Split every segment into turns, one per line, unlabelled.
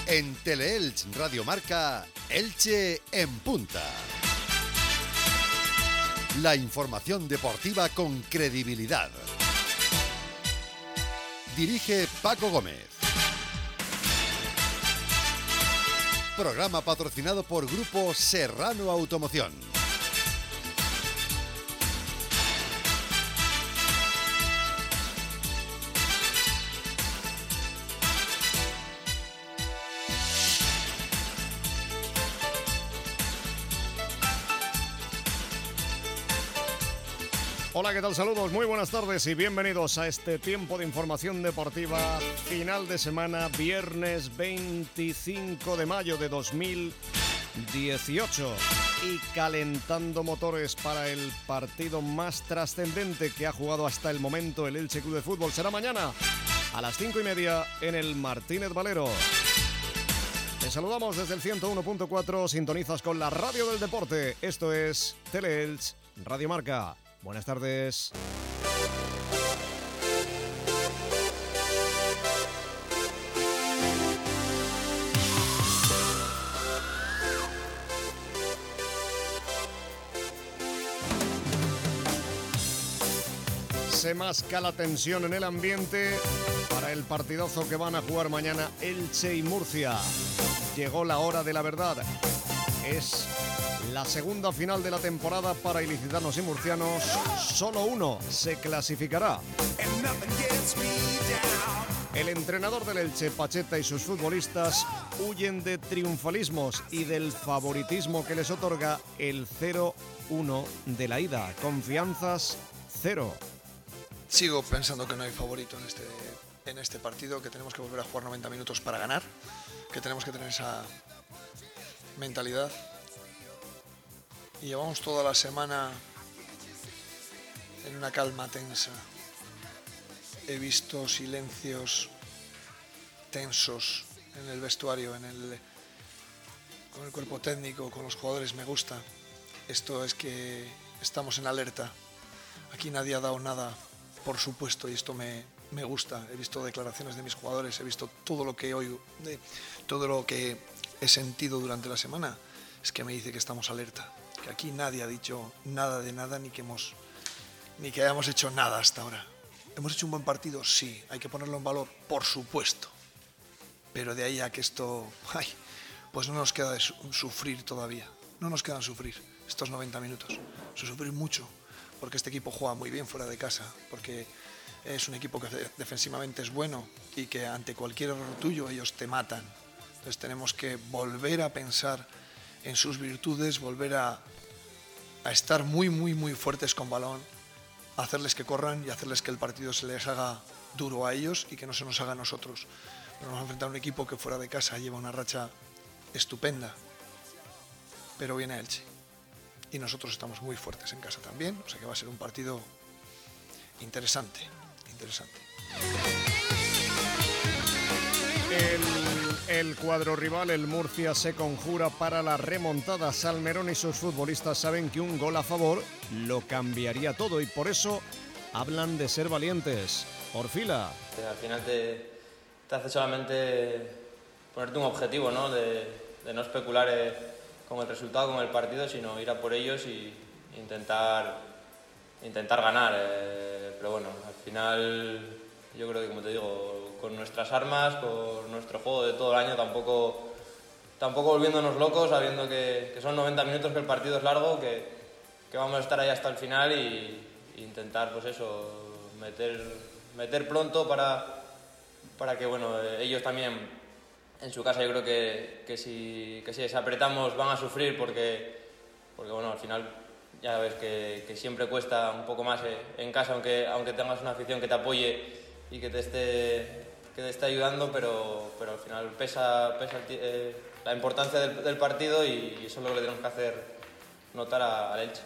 En Teleelch Radio Marca, Elche en punta. La información deportiva con credibilidad. Dirige Paco Gómez. Programa patrocinado por Grupo Serrano Automoción.
Hola, ¿qué tal? Saludos, muy buenas tardes y bienvenidos a este tiempo de información deportiva. Final de semana, viernes 25 de mayo de 2018. Y calentando motores para el partido más trascendente que ha jugado hasta el momento el Elche Club de Fútbol. Será mañana a las 5:30 en el Martínez Valero. Te saludamos desde el 101.4, sintonizas con la radio del deporte. Esto es Teleelch Radio Marca. Buenas tardes. Se masca la tensión en el ambiente para el partidazo que van a jugar mañana Elche y Murcia. Llegó la hora de la verdad. Es la segunda final de la temporada para ilicitanos y murcianos. Solo uno se clasificará. El entrenador del Elche, Pacheta, y sus futbolistas huyen de triunfalismos y del favoritismo que les otorga el 0-1 de la ida. Confianzas cero.
Sigo pensando que no hay favorito en este partido, que tenemos que volver a jugar 90 minutos para ganar, que tenemos que tener esa mentalidad. Y llevamos toda la semana en una calma tensa. He visto silencios tensos en el vestuario, con el cuerpo técnico, con los jugadores. Me gusta. Esto es que estamos en alerta. Aquí nadie ha dado nada, por supuesto, y esto me gusta. He visto declaraciones de mis jugadores, he visto todo lo que oigo, todo lo que he sentido durante la semana. Es que me dice que estamos alerta. Que aquí nadie ha dicho nada de nada, ni que hayamos hecho nada hasta ahora. ¿Hemos hecho un buen partido? Sí. ¿Hay que ponerlo en valor? Por supuesto. Pero de ahí a que esto... pues no nos queda de sufrir todavía. No nos quedan sufrir estos 90 minutos. Sufrir mucho, porque este equipo juega muy bien fuera de casa, porque es un equipo que defensivamente es bueno y que ante cualquier error tuyo ellos te matan. Entonces tenemos que volver a pensar en sus virtudes, volver a estar muy, muy, muy fuertes con balón, hacerles que corran y hacerles que el partido se les haga duro a ellos y que no se nos haga a nosotros. Pero vamos a enfrentar a un equipo que fuera de casa lleva una racha estupenda, pero viene a Elche. Y nosotros estamos muy fuertes en casa también, o sea que va a ser un partido interesante.
El cuadro rival, el Murcia, se conjura para la remontada. Salmerón y sus futbolistas saben que un gol a favor lo cambiaría todo y por eso hablan de ser valientes. Orfila.
Al final te hace solamente ponerte un objetivo, ¿no? De no especular con el resultado, con el partido, sino ir a por ellos y intentar ganar. Pero bueno, al final yo creo que, como te digo, con nuestras armas, con nuestro juego de todo el año, tampoco volviéndonos locos, sabiendo que son 90 minutos, que el partido es largo, que vamos a estar ahí hasta el final y intentar, pues eso, meter pronto para que, bueno, ellos también en su casa yo creo que si les apretamos van a sufrir porque bueno, al final ya ves que siempre cuesta un poco más en casa, aunque tengas una afición que te apoye y que te esté ayudando, pero al final pesa la importancia del partido y eso es lo que le tenemos que hacer notar al Elche.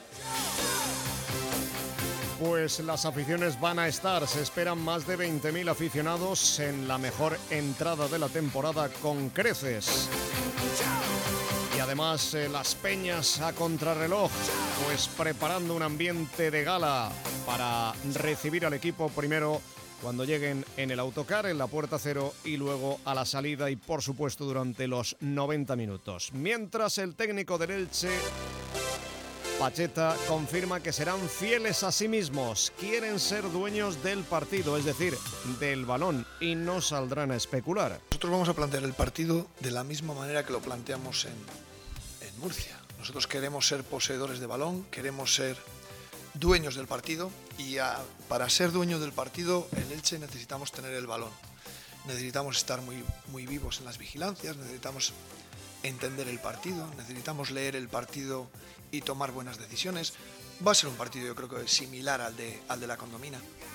Pues las aficiones van a estar, se esperan más de 20.000 aficionados en la mejor entrada de la temporada con creces. Y además las peñas a contrarreloj, pues preparando un ambiente de gala para recibir al equipo primero cuando lleguen en el autocar, en la puerta cero, y luego a la salida y por supuesto durante los 90 minutos. Mientras el técnico del Elche, Pacheta, confirma que serán fieles a sí mismos, quieren ser dueños del partido, es decir, del balón, y no saldrán a especular.
Nosotros vamos a plantear el partido de la misma manera que lo planteamos en Murcia. Nosotros queremos ser poseedores de balón, queremos ser dueños del partido y para ser dueños del partido en Elche necesitamos tener el balón. Necesitamos estar muy vivos en las vigilancias, necesitamos entender el partido, necesitamos leer el partido y tomar buenas decisiones. Va a ser un partido, yo creo que similar al de la Condomina.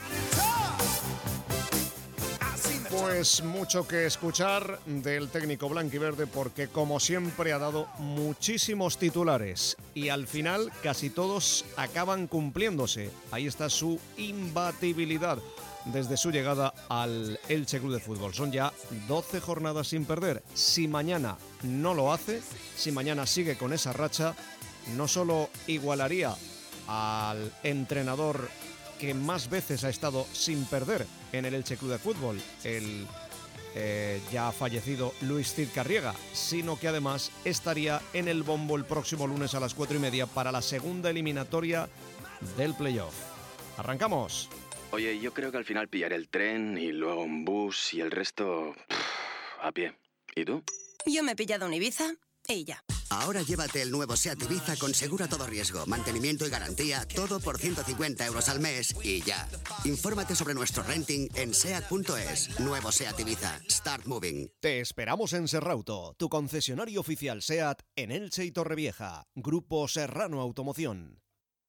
Pues mucho que escuchar del técnico blanquiverde, porque como siempre ha dado muchísimos titulares y al final casi todos acaban cumpliéndose. Ahí está su imbatibilidad desde su llegada al Elche Club de Fútbol. Son ya 12 jornadas sin perder. Si mañana no lo hace, si mañana sigue con esa racha, no solo igualaría al entrenador que más veces ha estado sin perder en el Elche Club de Fútbol, el ya fallecido Luis Cid Carriega, sino que además estaría en el bombo el próximo lunes a las 4:30 para la segunda eliminatoria del playoff. ¡Arrancamos!
Oye, yo creo que al final pillaré el tren y luego un bus y el resto a pie. ¿Y tú?
Yo me he pillado un Ibiza y ya.
Ahora llévate el nuevo SEAT Ibiza con seguro a todo riesgo, mantenimiento y garantía, todo por 150 € al mes y ya. Infórmate sobre nuestro renting en SEAT.es. Nuevo SEAT Ibiza. Start moving.
Te esperamos en Serrauto, tu concesionario oficial SEAT en Elche y Torrevieja. Grupo Serrano Automoción.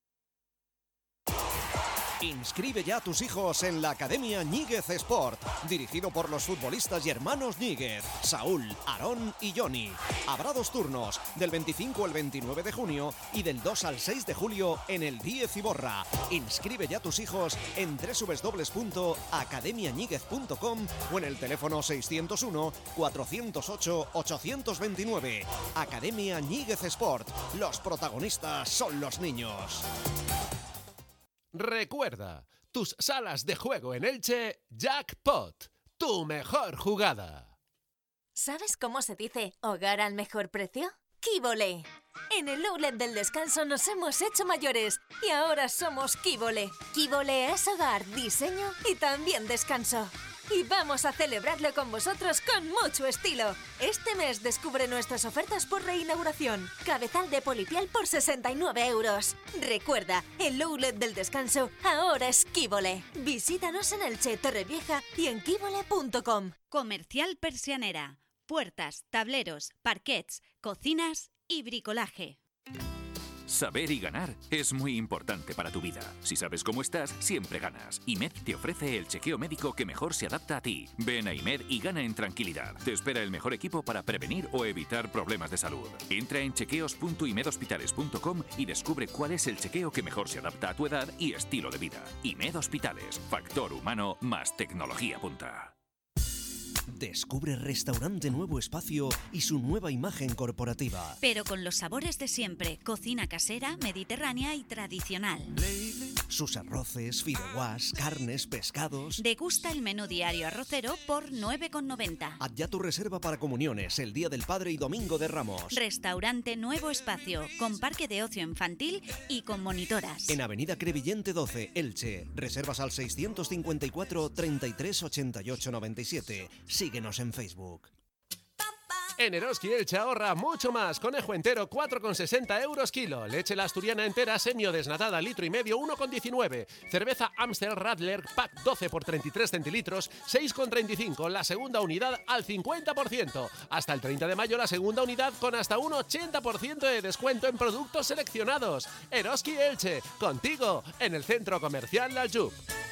Inscribe ya a tus hijos en la Academia Ñíguez Sport, dirigido por los futbolistas y hermanos Ñíguez, Saúl, Aarón y Johnny. Habrá 2 turnos, del 25 al 29 de junio y del 2 al 6 de julio en el 10 Iborra. Inscribe ya a tus hijos en www.academiañiguez.com o en el teléfono 601 408 829. Academia Ñíguez Sport, los protagonistas son los niños.
Recuerda, tus salas de juego en Elche, Jackpot, tu mejor jugada.
¿Sabes cómo se dice hogar al mejor precio? ¡Quívole! En el outlet del descanso nos hemos hecho mayores y ahora somos Quívole. Quívole es hogar, diseño y también descanso. Y vamos a celebrarlo con vosotros con mucho estilo. Este mes descubre nuestras ofertas por reinauguración. Cabezal de polipiel por 69 €. Recuerda, el outlet del descanso ahora es Quívole. Visítanos en Elche, Torrevieja y en quívole.com.
Comercial Persianera. Puertas, tableros, parquets, cocinas y bricolaje.
Saber y ganar es muy importante para tu vida. Si sabes cómo estás, siempre ganas. IMED te ofrece el chequeo médico que mejor se adapta a ti. Ven a IMED y gana en tranquilidad. Te espera el mejor equipo para prevenir o evitar problemas de salud. Entra en chequeos.imedhospitales.com y descubre cuál es el chequeo que mejor se adapta a tu edad y estilo de vida. IMED Hospitales. Factor humano más tecnología punta.
Descubre Restaurante Nuevo Espacio y su nueva imagen corporativa.
Pero con los sabores de siempre, cocina casera, mediterránea y tradicional.
Sus arroces, fideuás, carnes, pescados.
Degusta el menú diario arrocero por 9,90.
Haz ya tu reserva para comuniones el Día del Padre y Domingo de Ramos.
Restaurante Nuevo Espacio, con parque de ocio infantil y con monitoras.
En Avenida Crevillente 12, Elche. Reservas al 654 33 88 97. Síguenos en Facebook.
En Eroski Elche ahorra mucho más. Conejo entero 4,60 € kilo. Leche la asturiana entera semi-desnatada litro y medio 1,19. Cerveza Amstel Radler pack 12 por 33 centilitros 6,35. La segunda unidad al 50%. Hasta el 30 de mayo la segunda unidad con hasta un 80% de descuento en productos seleccionados. Eroski Elche, contigo en el centro comercial La Jup.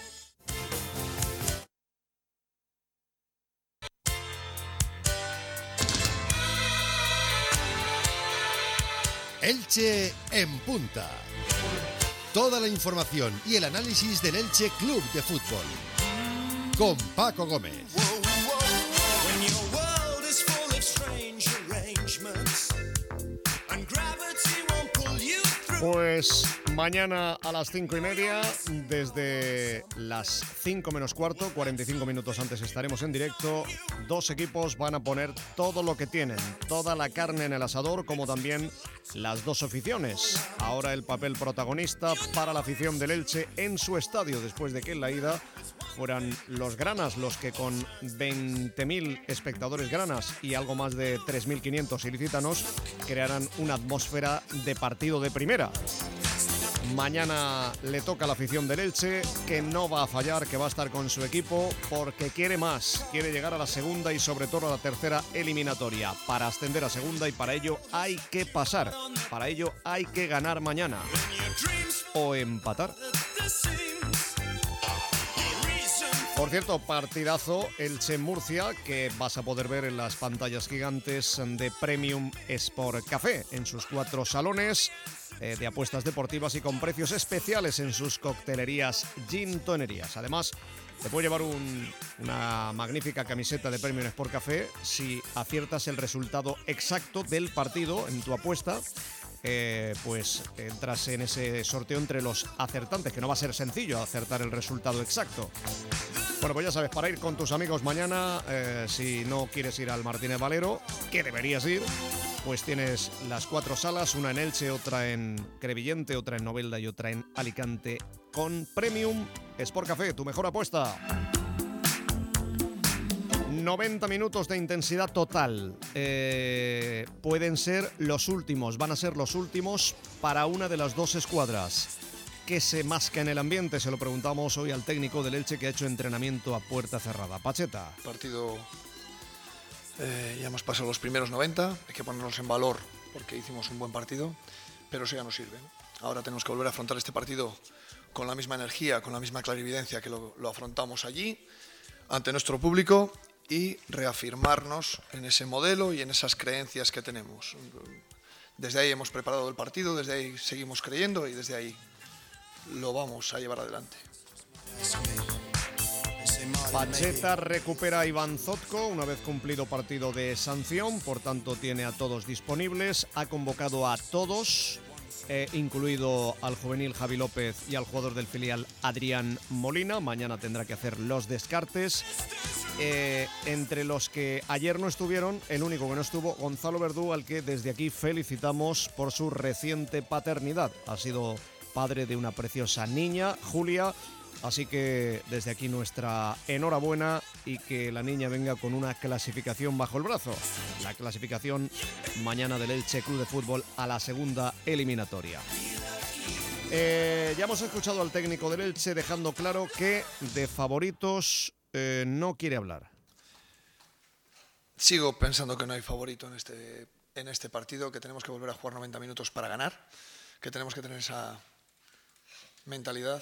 Elche en punta. Toda la información y el análisis del Elche Club de Fútbol. Con Paco Gómez.
Pues mañana a las 5:30, desde las 5 menos cuarto, 45 minutos antes estaremos en directo. Dos equipos van a poner todo lo que tienen, toda la carne en el asador, como también las dos aficiones. Ahora el papel protagonista para la afición del Elche en su estadio, después de que en la ida fueran los granas los que con 20.000 espectadores granas y algo más de 3.500 ilicítanos crearan una atmósfera de partido de primera. Mañana le toca a la afición del Elche, que no va a fallar, que va a estar con su equipo porque quiere más, quiere llegar a la segunda y sobre todo a la tercera eliminatoria para ascender a segunda, y para ello hay que pasar, para ello hay que ganar mañana o empatar. Por cierto, partidazo Elche-Murcia que vas a poder ver en las pantallas gigantes de Premium Sport Café, en sus 4 salones de apuestas deportivas y con precios especiales en sus coctelerías gintonerías. Además, te puede llevar una magnífica camiseta de Premium Sport Café si aciertas el resultado exacto del partido en tu apuesta. Pues entras en ese sorteo entre los acertantes, que no va a ser sencillo acertar el resultado exacto. Bueno, pues ya sabes, para ir con tus amigos mañana, si no quieres ir al Martínez Valero, que deberías ir, pues tienes las 4 salas, una en Elche, otra en Crevillente, otra en Novelda y otra en Alicante, con Premium Sport Café, tu mejor apuesta. 90 minutos de intensidad total. Pueden ser los últimos, van a ser los últimos para una de las dos escuadras. ¿Qué se masca en el ambiente? Se lo preguntamos hoy al técnico del Elche, que ha hecho entrenamiento a puerta cerrada. Pacheta.
Partido, ya hemos pasado los primeros 90, hay que ponernos en valor porque hicimos un buen partido, pero eso ya no sirve. Ahora tenemos que volver a afrontar este partido con la misma energía, con la misma clarividencia que lo afrontamos allí, ante nuestro público, y reafirmarnos en ese modelo y en esas creencias que tenemos. Desde ahí hemos preparado el partido, desde ahí seguimos creyendo y desde ahí lo vamos a llevar adelante.
Pacheta recupera a Iván Zotko una vez cumplido partido de sanción, por tanto tiene a todos disponibles, ha convocado a todos, incluido al juvenil Javi López y al jugador del filial Adrián Molina. Mañana tendrá que hacer los descartes. Entre los que ayer no estuvieron, el único que no estuvo, Gonzalo Verdú, al que desde aquí felicitamos por su reciente paternidad. Ha sido padre de una preciosa niña, Julia, así que desde aquí nuestra enhorabuena y que la niña venga con una clasificación bajo el brazo. La clasificación mañana del Elche Club de Fútbol a la segunda eliminatoria. Ya hemos escuchado al técnico del Elche dejando claro que de favoritos no quiere hablar.
Sigo pensando que no hay favorito en este partido, que tenemos que volver a jugar 90 minutos para ganar, que tenemos que tener esa mentalidad.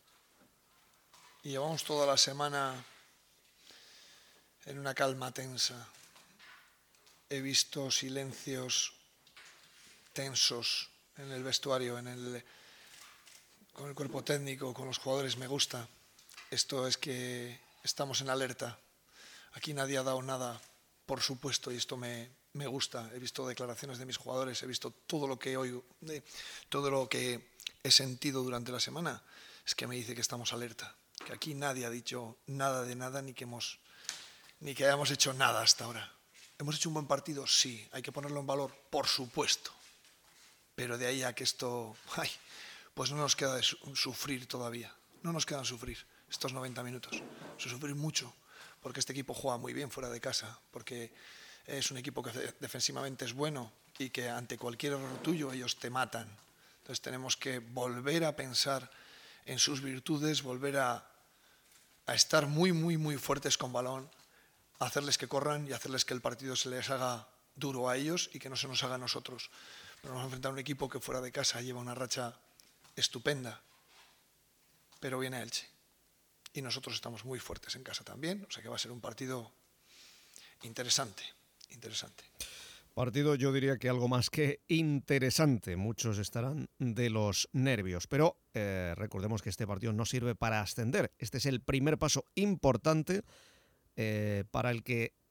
Y llevamos toda la semana en una calma tensa. He visto silencios tensos en el vestuario, con el cuerpo técnico, con los jugadores. Me gusta. Esto es que estamos en alerta. Aquí nadie ha dado nada, por supuesto, y esto me gusta. He visto declaraciones de mis jugadores, he visto todo lo que oigo, todo lo que he sentido durante la semana, es que me dice que estamos alerta, que aquí nadie ha dicho nada de nada, ni que hayamos hecho nada hasta ahora. ¿Hemos hecho un buen partido? Sí. ¿Hay que ponerlo en valor? Por supuesto. Pero de ahí a que esto, pues no nos queda de sufrir todavía. No nos quedan sufrir estos 90 minutos. Sufrir mucho, porque este equipo juega muy bien fuera de casa, porque es un equipo que defensivamente es bueno y que ante cualquier error tuyo ellos te matan. Entonces tenemos que volver a pensar en sus virtudes, volver a estar muy, muy, muy fuertes con balón, hacerles que corran y hacerles que el partido se les haga duro a ellos y que no se nos haga a nosotros. Pero vamos a enfrentar a un equipo que fuera de casa lleva una racha estupenda, pero viene a Elche. Y nosotros estamos muy fuertes en casa también, o sea que va a ser un partido interesante.
Partido, yo diría que algo más que interesante. Muchos estarán de los nervios, pero recordemos que este partido no sirve para ascender. Este es el primer paso importante para el que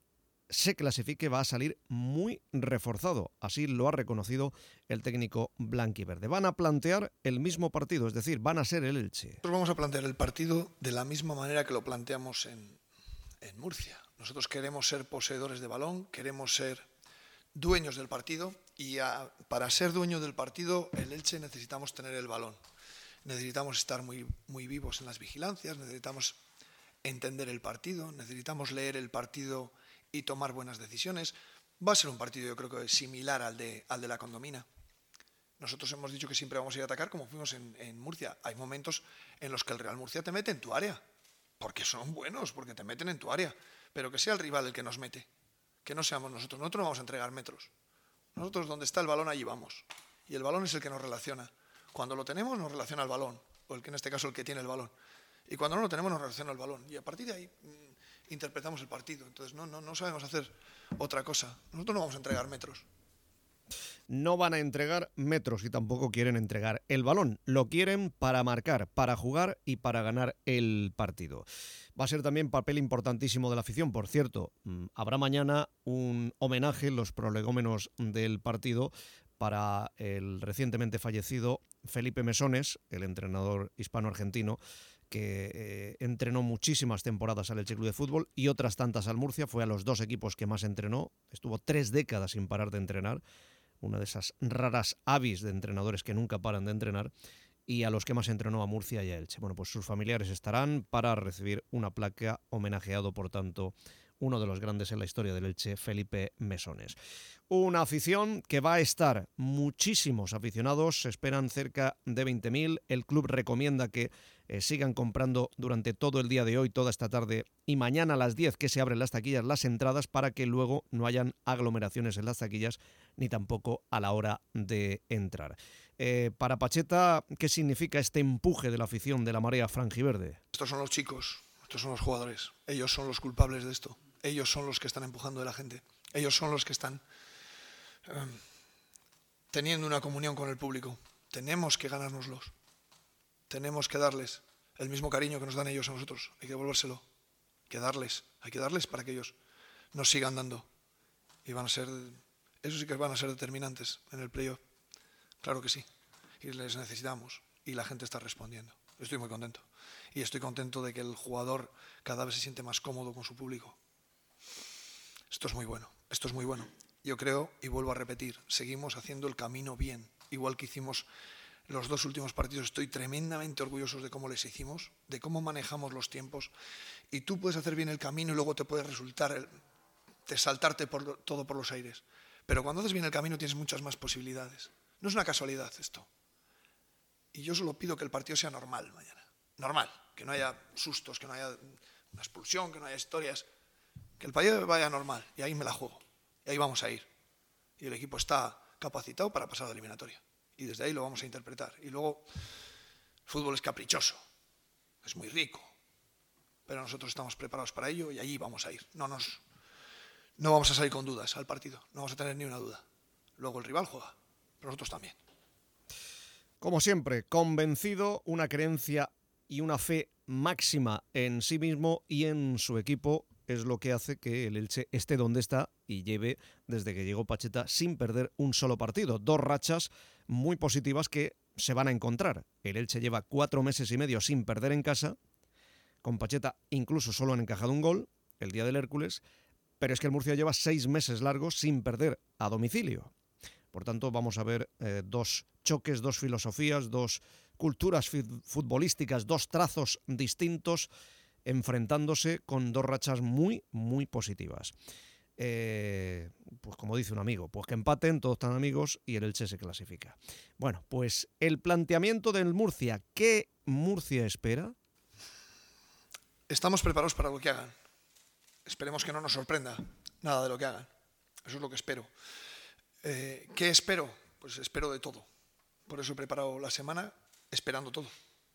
se clasifique va a salir muy reforzado. Así lo ha reconocido el técnico blanquiverde. Van a plantear el mismo partido, es decir, van a ser el Elche.
Nosotros vamos a plantear el partido de la misma manera que lo planteamos en Murcia. Nosotros queremos ser poseedores de balón, queremos ser dueños del partido y para ser dueños del partido, el Elche necesitamos tener el balón. Necesitamos estar muy, muy vivos en las vigilancias, necesitamos entender el partido, necesitamos leer el partido y tomar buenas decisiones. Va a ser un partido, yo creo que similar al de la Condomina. Nosotros hemos dicho que siempre vamos a ir a atacar como fuimos en Murcia. Hay momentos en los que el Real Murcia te mete en tu área, porque son buenos, porque te meten en tu área, pero que sea el rival el que nos mete, que no seamos nosotros. Nosotros no vamos a entregar metros. Nosotros donde está el balón, allí vamos. Y el balón es el que nos relaciona. Cuando lo tenemos, nos relaciona el balón, o en este caso el que tiene el balón. Y cuando no lo tenemos, nos relaciona el balón. Y a partir de ahí interpretamos el partido. Entonces no sabemos hacer otra cosa. Nosotros no vamos a entregar metros.
No van a entregar metros y tampoco quieren entregar el balón. Lo quieren para marcar, para jugar y para ganar el partido. Va a ser también papel importantísimo de la afición. Por cierto, habrá mañana un homenaje en los prolegómenos del partido para el recientemente fallecido Felipe Mesones, el entrenador hispano-argentino, que entrenó muchísimas temporadas al Elche Club de Fútbol y otras tantas al Murcia. Fue a los dos equipos que más entrenó. Estuvo 3 décadas sin parar de entrenar. Una de esas raras avis de entrenadores que nunca paran de entrenar, y a los que más entrenó a Murcia y a Elche. Bueno, pues sus familiares estarán para recibir una placa, homenajeado, por tanto, uno de los grandes en la historia del Elche, Felipe Mesones. Una afición que va a estar, muchísimos aficionados, se esperan cerca de 20.000. El club recomienda que sigan comprando durante todo el día de hoy, toda esta tarde y mañana a las 10, que se abren las taquillas, las entradas, para que luego no hayan aglomeraciones en las taquillas ni tampoco a la hora de entrar. Para Pacheta, ¿qué significa este empuje de la afición de la marea franjiverde?
Estos son los chicos, estos son los jugadores. Ellos son los culpables de esto. Ellos son los que están empujando de la gente. Ellos son los que están teniendo una comunión con el público. Tenemos que ganárnoslos. Tenemos que darles el mismo cariño que nos dan ellos a nosotros. Hay que devolvérselo. Hay que darles para que ellos nos sigan dando. Y van a ser, eso sí que van a ser determinantes en el playoff. Claro que sí. Y les necesitamos. Y la gente está respondiendo. Estoy muy contento. Y estoy contento de que el jugador cada vez se siente más cómodo con su público. Esto es muy bueno. Esto es muy bueno. Yo creo, y vuelvo a repetir, seguimos haciendo el camino bien. Igual que hicimos los 2 últimos partidos. Estoy tremendamente orgulloso de cómo les hicimos, de cómo manejamos los tiempos. Y tú puedes hacer bien el camino y luego te puede resultar de saltarte todo por los aires. Pero cuando haces bien el camino tienes muchas más posibilidades. No es una casualidad esto. Y yo solo pido que el partido sea normal mañana. Normal. Que no haya sustos, que no haya una expulsión, que no haya historias. Que el partido vaya normal. Y ahí me la juego. Y ahí vamos a ir. Y el equipo está capacitado para pasar a la eliminatoria. Y desde ahí lo vamos a interpretar. Y luego, el fútbol es caprichoso. Es muy rico. Pero nosotros estamos preparados para ello y allí vamos a ir. No vamos a salir con dudas al partido. No vamos a tener ni una duda. Luego el rival juega. Pero nosotros también.
Como siempre, convencido, una creencia y una fe máxima en sí mismo y en su equipo es lo que hace que el Elche esté donde está y lleve, desde que llegó Pacheta, sin perder un solo partido. 2 rachas muy positivas que se van a encontrar. El Elche lleva 4 meses y medio sin perder en casa. Con Pacheta incluso solo han encajado un gol, el día del Hércules, pero es que el Murcia lleva 6 meses largos sin perder a domicilio. Por tanto, vamos a ver 2 choques, 2 filosofías, 2 culturas futbolísticas, 2 trazos distintos, enfrentándose con 2 rachas muy, muy positivas. Pues como dice un amigo, pues que empaten, todos están amigos y el Elche se clasifica. Bueno, pues el planteamiento del Murcia, ¿qué Murcia espera?
Estamos preparados para lo que hagan. Esperemos que no nos sorprenda nada de lo que hagan. Eso es lo que espero. ¿Qué espero? Pues espero de todo. Por eso he preparado la semana esperando todo.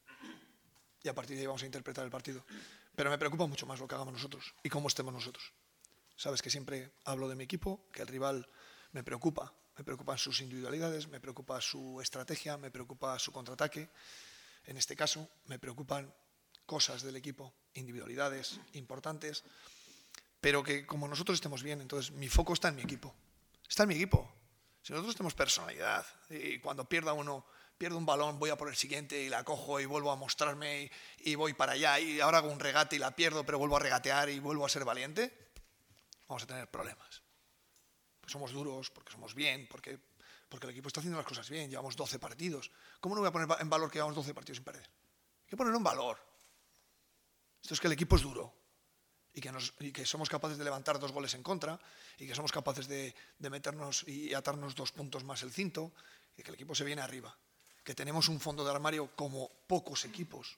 Y a partir de ahí vamos a interpretar el partido. Pero me preocupa mucho más lo que hagamos nosotros y cómo estemos nosotros. Sabes que siempre hablo de mi equipo, que el rival me preocupa. Me preocupan sus individualidades, me preocupa su estrategia, me preocupa su contraataque. En este caso, me preocupan cosas del equipo, individualidades importantes. pero que como nosotros estemos bien, entonces mi foco está en mi equipo. Está en mi equipo. Si nosotros tenemos personalidad y cuando pierdo un balón, voy a por el siguiente y la cojo y vuelvo a mostrarme y voy para allá y ahora hago un regate y la pierdo, pero vuelvo a regatear y vuelvo a ser valiente, vamos a tener problemas. Pues somos duros, porque somos bien, porque el equipo está haciendo las cosas bien, llevamos 12 partidos. ¿Cómo no voy a poner en valor que llevamos 12 partidos sin perder? Hay que ponerlo en valor. Esto es que el equipo es duro y que somos capaces de levantar 2 goles en contra y que somos capaces de meternos y atarnos 2 puntos más el cinto y que el equipo se viene arriba. Que tenemos un fondo de armario como pocos equipos.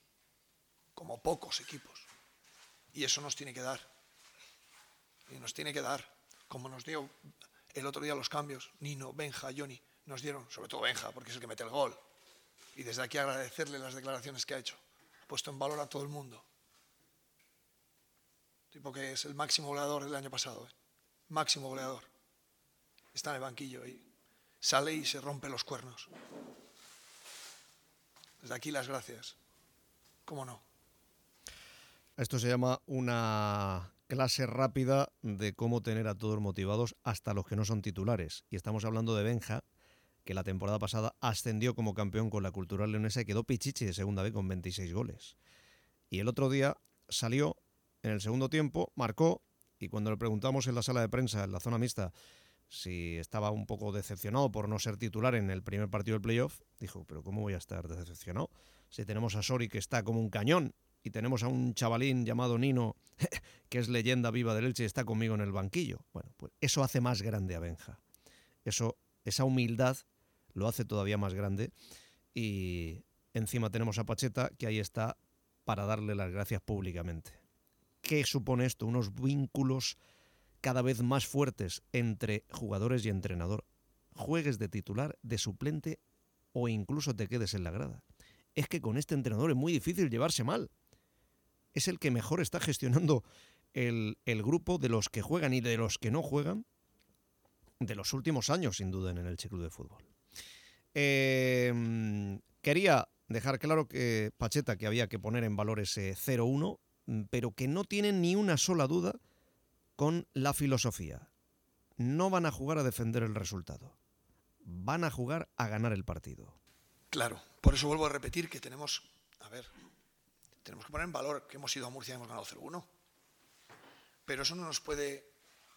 Y eso nos tiene que dar. Y nos tiene que dar, como nos dio el otro día los cambios, Nino, Benja, Johnny, nos dieron, sobre todo Benja, porque es el que mete el gol. Y desde aquí agradecerle las declaraciones que ha hecho. Ha puesto en valor a todo el mundo. Tipo que es el máximo goleador del año pasado. Máximo goleador. Está en el banquillo y sale y se rompe los cuernos. Desde aquí las gracias. ¿Cómo no?
Esto se llama una clase rápida de cómo tener a todos motivados, hasta los que no son titulares. Y estamos hablando de Benja, que la temporada pasada ascendió como campeón con la Cultural Leonesa y quedó pichichi de segunda B con 26 goles. Y el otro día salió en el segundo tiempo, marcó, y cuando le preguntamos en la sala de prensa, en la zona mixta, si estaba un poco decepcionado por no ser titular en el primer partido del playoff, dijo, pero ¿cómo voy a estar decepcionado? Si tenemos a Sori, que está como un cañón, y tenemos a un chavalín llamado Nino, que es leyenda viva del Elche y está conmigo en el banquillo. Bueno, pues eso hace más grande a Benja. Esa humildad lo hace todavía más grande, y encima tenemos a Pacheta, que ahí está para darle las gracias públicamente. ¿Qué supone esto? Unos vínculos cada vez más fuertes entre jugadores y entrenador. Juegues de titular, de suplente o incluso te quedes en la grada. Es que con este entrenador es muy difícil llevarse mal. Es el que mejor está gestionando el grupo de los que juegan y de los que no juegan de los últimos años, sin duda, en el Elche Club de Fútbol. Quería dejar claro que Pacheta, que había que poner en valor ese 0-1, pero que no tienen ni una sola duda con la filosofía. No van a jugar a defender el resultado. Van a jugar a ganar el partido.
Claro, por eso vuelvo a repetir que tenemos que poner en valor que hemos ido a Murcia y hemos ganado 0-1. Pero eso no nos puede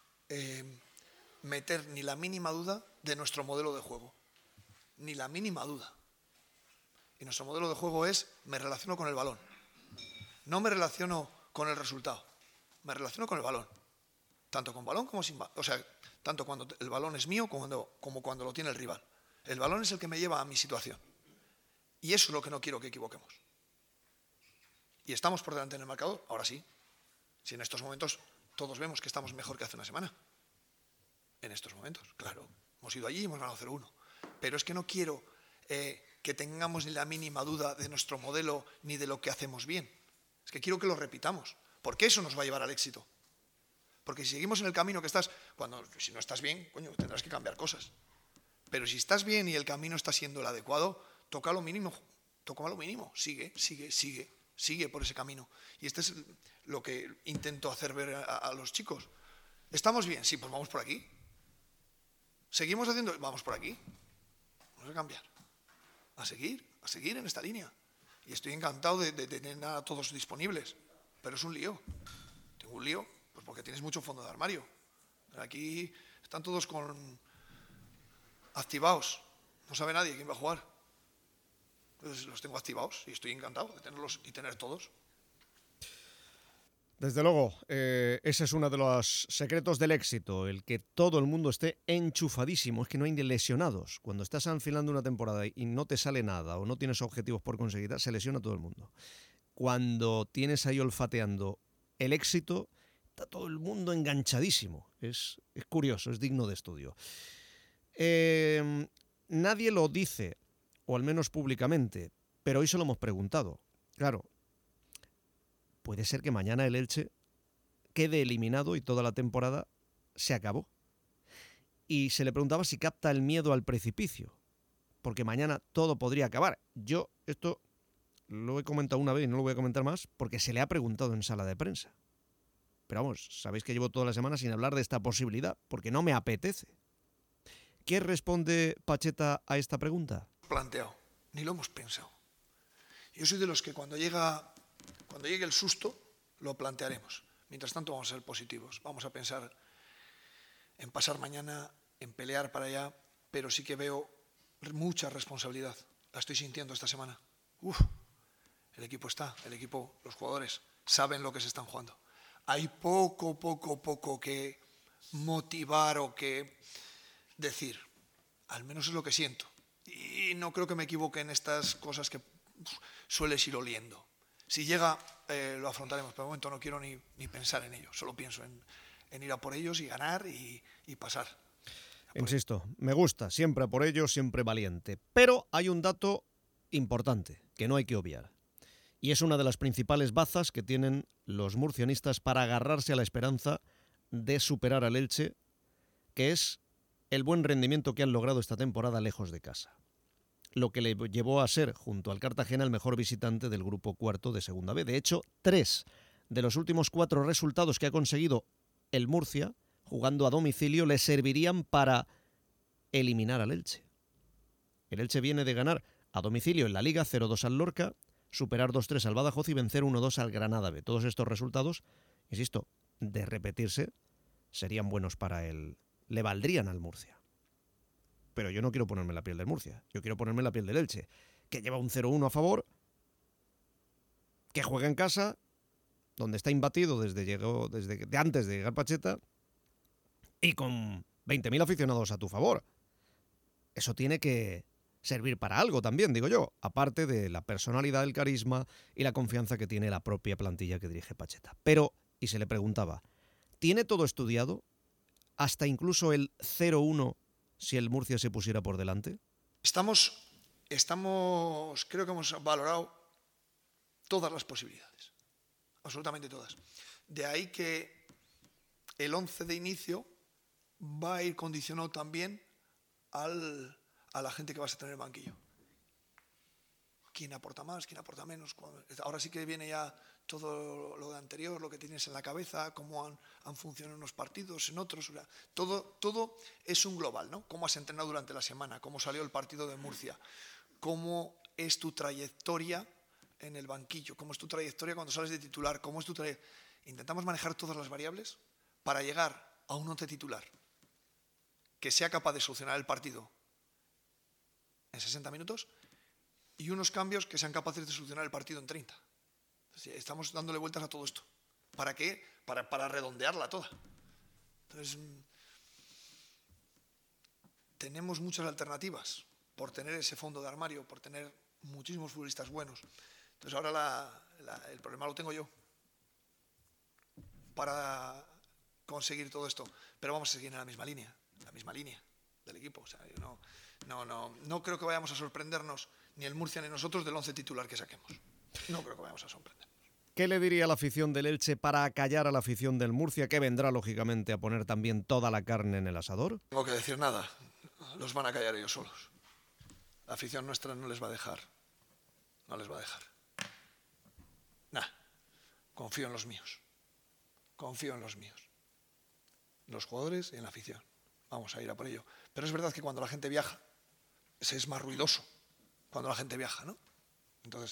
meter ni la mínima duda de nuestro modelo de juego. Ni la mínima duda. Y nuestro modelo de juego es, me relaciono con el balón. No me relaciono con el resultado. Me relaciono con el balón. Tanto con balón como sin balón. O sea, tanto cuando el balón es mío como cuando lo tiene el rival. El balón es el que me lleva a mi situación. Y eso es lo que no quiero que equivoquemos. ¿Y estamos por delante en el marcador? Ahora sí. Si en estos momentos todos vemos que estamos mejor que hace una semana. En estos momentos, claro. Hemos ido allí y hemos ganado 0-1. Pero es que no quiero que tengamos ni la mínima duda de nuestro modelo ni de lo que hacemos bien. Es que quiero que lo repitamos. Porque eso nos va a llevar al éxito. Porque si seguimos en el camino que estás, si no estás bien, coño, tendrás que cambiar cosas. Pero si estás bien y el camino está siendo el adecuado, toca lo mínimo, sigue por ese camino. Y este es lo que intento hacer ver a los chicos. ¿Estamos bien? Sí, pues vamos por aquí. ¿Seguimos haciendo? Vamos por aquí. Vamos a cambiar. A seguir en esta línea. Y estoy encantado de tener a todos disponibles. Pero es un lío. Tengo un lío, pues porque tienes mucho fondo de armario. Pero aquí están todos activados. No sabe nadie quién va a jugar. Entonces los tengo activados y estoy encantado de tenerlos y tener todos.
Desde luego, ese es uno de los secretos del éxito, el que todo el mundo esté enchufadísimo, es que no hay lesionados. Cuando estás enfilando una temporada y no te sale nada o no tienes objetivos por conseguir, se lesiona todo el mundo. Cuando tienes ahí olfateando el éxito, está todo el mundo enganchadísimo. Es curioso, es digno de estudio. Nadie lo dice, o al menos públicamente, pero hoy se lo hemos preguntado. Claro, puede ser que mañana el Elche quede eliminado y toda la temporada se acabó. Y se le preguntaba si capta el miedo al precipicio, porque mañana todo podría acabar. Yo esto lo he comentado una vez y no lo voy a comentar más, porque se le ha preguntado en sala de prensa. Pero vamos, sabéis que llevo toda la semana sin hablar de esta posibilidad, porque no me apetece. ¿Qué responde Pacheta a esta pregunta?
Planteado, ni lo hemos pensado. Yo soy de los que cuando llegue el susto, lo plantearemos. Mientras tanto vamos a ser positivos, vamos a pensar en pasar mañana, en pelear para allá, pero sí que veo mucha responsabilidad. La estoy sintiendo esta semana. El equipo los jugadores saben lo que se están jugando. Hay poco que motivar o que decir. Al menos es lo que siento. Y no creo que me equivoque en estas cosas que sueles ir oliendo. Si llega, lo afrontaremos. Pero de momento no quiero ni pensar en ello. Solo pienso en ir a por ellos y ganar y pasar.
Insisto, me gusta, siempre a por ellos, siempre valiente. Pero hay un dato importante que no hay que obviar. Y es una de las principales bazas que tienen los murcianistas para agarrarse a la esperanza de superar al Elche, que es el buen rendimiento que han logrado esta temporada lejos de casa. Lo que le llevó a ser, junto al Cartagena, el mejor visitante del grupo cuarto de Segunda B. De hecho, 3 de los últimos 4 resultados que ha conseguido el Murcia, jugando a domicilio, le servirían para eliminar al Elche. El Elche viene de ganar a domicilio en la Liga 0-2 al Lorca, superar 2-3 al Badajoz y vencer 1-2 al Granada B. Todos estos resultados, insisto, de repetirse, serían buenos para él. Le valdrían al Murcia. Pero yo no quiero ponerme en la piel del Murcia. Yo quiero ponerme en la piel del Elche, que lleva un 0-1 a favor, que juega en casa, donde está imbatido desde antes de llegar Pacheta, y con 20.000 aficionados a tu favor. Eso tiene que servir para algo también, digo yo, aparte de la personalidad, el carisma y la confianza que tiene la propia plantilla que dirige Pacheta. Pero, y se le preguntaba, ¿tiene todo estudiado? ¿Hasta incluso el 0-1 si el Murcia se pusiera por delante?
Creo que hemos valorado todas las posibilidades, absolutamente todas. De ahí que el 11 de inicio va a ir condicionado también a la gente que vas a tener en el banquillo. ¿Quién aporta más? ¿Quién aporta menos? Ahora sí que viene ya todo lo de anterior, lo que tienes en la cabeza, cómo han funcionado en unos partidos, en otros. Todo es un global, ¿no? Cómo has entrenado durante la semana, cómo salió el partido de Murcia, cómo es tu trayectoria en el banquillo, cómo es tu trayectoria cuando sales de titular, cómo es tu trayectoria. Intentamos manejar todas las variables para llegar a un once titular que sea capaz de solucionar el partido en 60 minutos y unos cambios que sean capaces de solucionar el partido en 30. Estamos dándole vueltas a todo esto. ¿Para qué? Para redondearla toda. Entonces, tenemos muchas alternativas por tener ese fondo de armario, por tener muchísimos futbolistas buenos. Entonces ahora el problema lo tengo yo para conseguir todo esto. Pero vamos a seguir en la misma línea del equipo. O sea, yo no creo que vayamos a sorprendernos ni el Murcia ni nosotros del 11 titular que saquemos. No creo que vayamos a sorprendernos.
¿Qué le diría a la afición del Elche para acallar a la afición del Murcia, que vendrá lógicamente a poner también toda la carne en el asador?
No tengo que decir nada. Los van a callar ellos solos. La afición nuestra no les va a dejar. No les va a dejar. Confío en los míos. Confío en los míos. En los jugadores y en la afición. Vamos a ir a por ello. Pero es verdad que cuando la gente viaja, es más ruidoso cuando la gente viaja, ¿no? Entonces,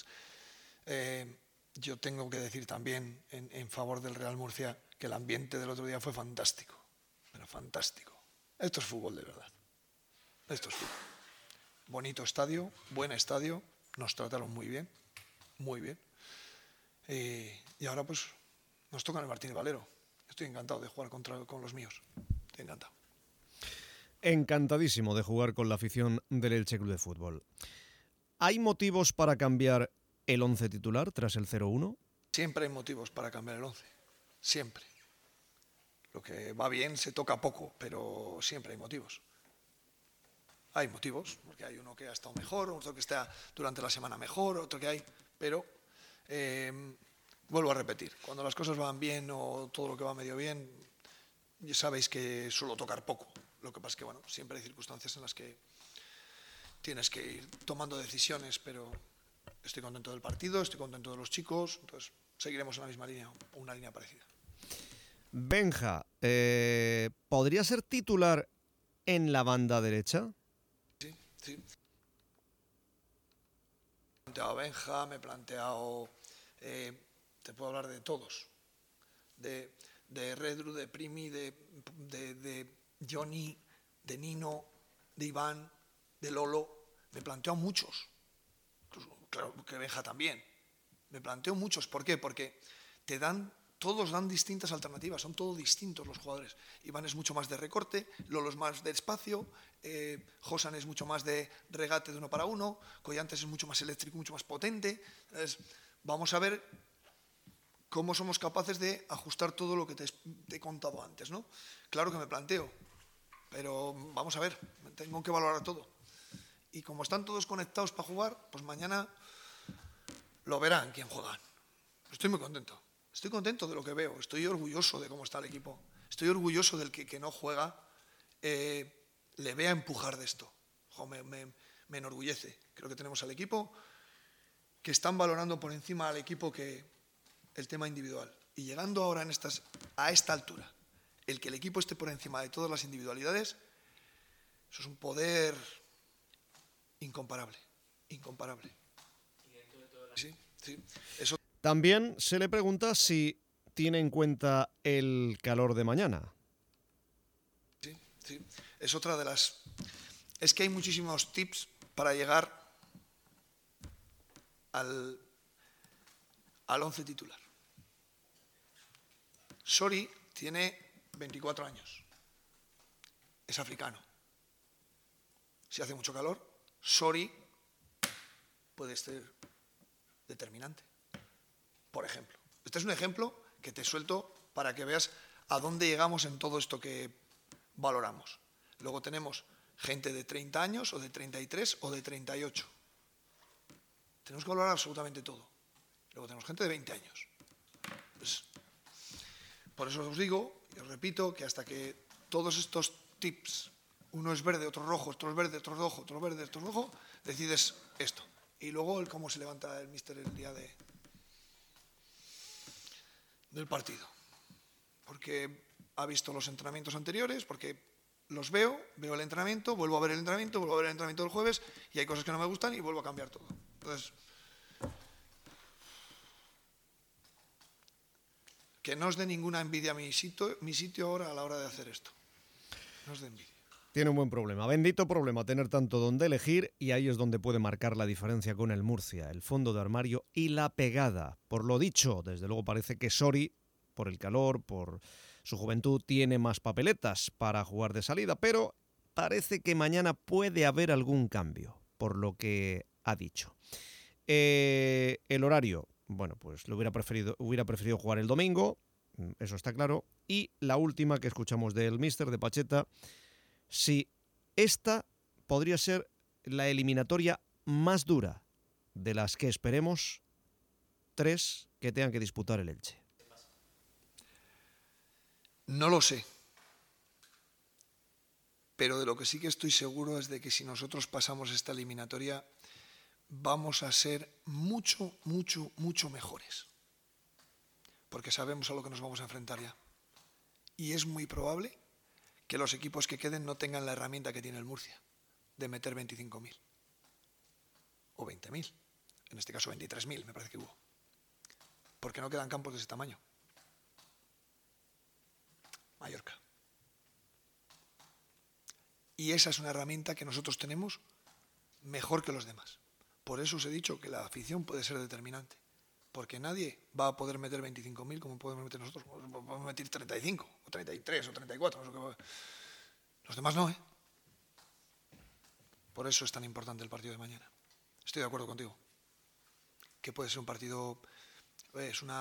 yo tengo que decir también en favor del Real Murcia que el ambiente del otro día fue fantástico. Pero fantástico. Esto es fútbol de verdad. Esto es fútbol. Bonito estadio, buen estadio. Nos trataron muy bien. Muy bien. Y ahora pues nos toca en el Martínez Valero. Estoy encantado de jugar con los míos. Estoy encantado.
Encantadísimo de jugar con la afición del Elche Club de Fútbol. ¿Hay motivos para cambiar el 11 titular tras el 0-1?
Siempre hay motivos para cambiar el 11. Siempre. Lo que va bien se toca poco, pero siempre hay motivos. Hay motivos, porque hay uno que ha estado mejor, otro que está durante la semana mejor, otro que hay, pero vuelvo a repetir, cuando las cosas van bien o todo lo que va medio bien, ya sabéis que suelo tocar poco. Lo que pasa es que, bueno, siempre hay circunstancias en las que tienes que ir tomando decisiones, pero estoy contento del partido, estoy contento de los chicos, entonces seguiremos en la misma línea, una línea parecida.
Benja, ¿podría ser titular en la banda derecha?
Sí. Me he planteado Benja, me he planteado... te puedo hablar de todos. De Redru, de Primi, de Johnny, de Nino, de Iván, de Lolo. Me planteo muchos. Claro que Benja también. Me planteo muchos. ¿Por qué? Porque todos dan distintas alternativas, son todos distintos los jugadores. Iván es mucho más de recorte, Lolo es más de espacio, Josan es mucho más de regate de 1 para 1, Collantes es mucho más eléctrico, mucho más potente. Entonces, vamos a ver cómo somos capaces de ajustar todo lo que te he contado antes, ¿no? Claro que me planteo, pero vamos a ver, tengo que valorar todo. Y como están todos conectados para jugar, pues mañana lo verán quién juegan. Estoy muy contento. Estoy contento de lo que veo, estoy orgulloso de cómo está el equipo, estoy orgulloso del que no juega, le vea empujar de esto. Me enorgullece. Creo que tenemos al equipo que están valorando por encima al equipo que el tema individual. Y llegando ahora a esta altura, el que el equipo esté por encima de todas las individualidades, eso es un poder incomparable. Sí. Eso.
También se le pregunta si tiene en cuenta el calor de mañana.
Sí. Es otra de las... Es que hay muchísimos tips para llegar al 11 titular. Sori tiene 24 años. Es africano. Si hace mucho calor, Sori puede ser determinante. Por ejemplo. Este es un ejemplo que te suelto para que veas a dónde llegamos en todo esto que valoramos. Luego tenemos gente de 30 años, o de 33, o de 38. Tenemos que valorar absolutamente todo. Luego tenemos gente de 20 años. Pues, por eso os digo, y os repito, que hasta que todos estos tips, uno es verde, otro rojo, otro es verde, otro rojo, otro verde, otro rojo, decides esto. Y luego el cómo se levanta el míster el día del partido. Porque ha visto los entrenamientos anteriores, porque los veo el entrenamiento, vuelvo a ver el entrenamiento, vuelvo a ver el entrenamiento del jueves y hay cosas que no me gustan y vuelvo a cambiar todo. Entonces, que no os dé ninguna envidia mi sitio ahora a la hora de hacer esto. No os dé envidia.
Tiene un buen problema, bendito problema, tener tanto donde elegir, y ahí es donde puede marcar la diferencia con el Murcia, el fondo de armario y la pegada. Por lo dicho, desde luego parece que Sori, por el calor, por su juventud, tiene más papeletas para jugar de salida, pero parece que mañana puede haber algún cambio, por lo que ha dicho. El horario, bueno, pues lo hubiera preferido jugar el domingo, eso está claro. Y la última que escuchamos del míster de Pacheta, si esta podría ser la eliminatoria más dura de las que esperemos 3 que tengan que disputar el Elche.
No lo sé. Pero de lo que sí que estoy seguro es de que si nosotros pasamos esta eliminatoria vamos a ser mucho mejores. Porque sabemos a lo que nos vamos a enfrentar ya. Y es muy probable que los equipos que queden no tengan la herramienta que tiene el Murcia, de meter 25.000. O 20.000. En este caso 23.000, me parece que hubo. Porque no quedan campos de ese tamaño. Mallorca. Y esa es una herramienta que nosotros tenemos mejor que los demás. Por eso os he dicho que la afición puede ser determinante. Porque nadie va a poder meter 25.000 como podemos meter nosotros. Podemos meter 35, o 33, o 34. Los demás no, ¿eh? Por eso es tan importante el partido de mañana. Estoy de acuerdo contigo. Que puede ser un partido... Es un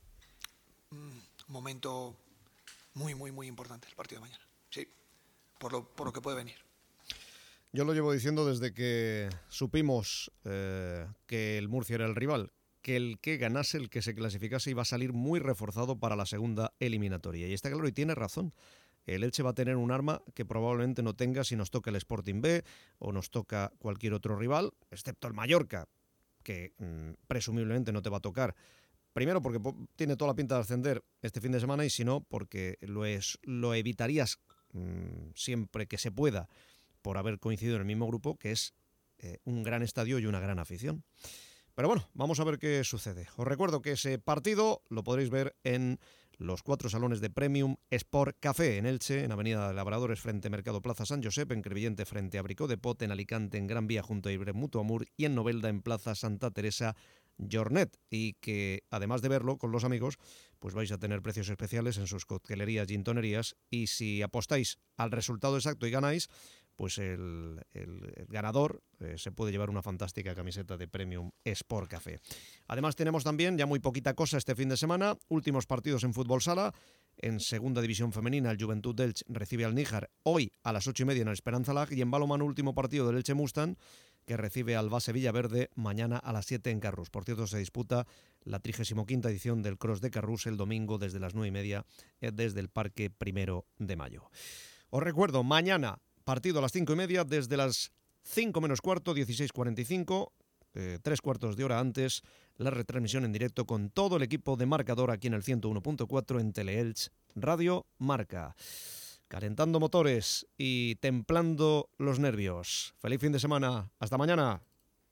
momento muy importante el partido de mañana. Sí, por lo que puede venir.
Yo lo llevo diciendo desde que supimos que el Murcia era el rival, que el que ganase, el que se clasificase, iba a salir muy reforzado para la segunda eliminatoria. Y está claro, y tiene razón. El Elche va a tener un arma que probablemente no tenga si nos toca el Sporting B o nos toca cualquier otro rival, excepto el Mallorca, que presumiblemente no te va a tocar Primero porque tiene toda la pinta de ascender este fin de semana y si no, porque lo evitarías siempre que se pueda por haber coincidido en el mismo grupo, que es un gran estadio y una gran afición. Pero bueno, vamos a ver qué sucede. Os recuerdo que ese partido lo podréis ver en los 4 salones de Premium Sport Café en Elche, en Avenida de Labradores frente a Mercado Plaza San Josep, en Crevillente frente a Bricó de Pot, en Alicante en Gran Vía junto a Ibre Mutuo Amur y en Novelda en Plaza Santa Teresa Jornet, y que además de verlo con los amigos, pues vais a tener precios especiales en sus coctelerías y gintonerías, y si apostáis al resultado exacto y ganáis, pues el ganador se puede llevar una fantástica camiseta de Premium Sport Café. Además tenemos también, ya muy poquita cosa este fin de semana, últimos partidos en fútbol sala. En segunda división femenina, el Juventud de Elche recibe al Níjar hoy a las 8:30 en el Esperanza Lag, y en balonmano último partido del Elche Mustang, que recibe al Base Villaverde mañana a las 7 en Carrús. Por cierto, se disputa la 35ª edición del Cross de Carrús el domingo desde las 9:30 desde el Parque 1 de Mayo. Os recuerdo, mañana partido a las 5:30, desde las 5 menos cuarto, 16:45, 3/4 de hora antes, la retransmisión en directo con todo el equipo de Marcador aquí en el 101.4 en Teleelch Radio Marca. Calentando motores y templando los nervios. Feliz fin de semana. Hasta mañana.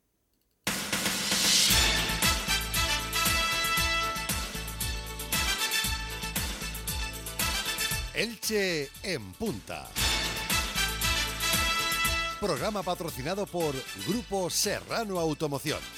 Elche en punta. Programa patrocinado por Grupo Serrano Automoción.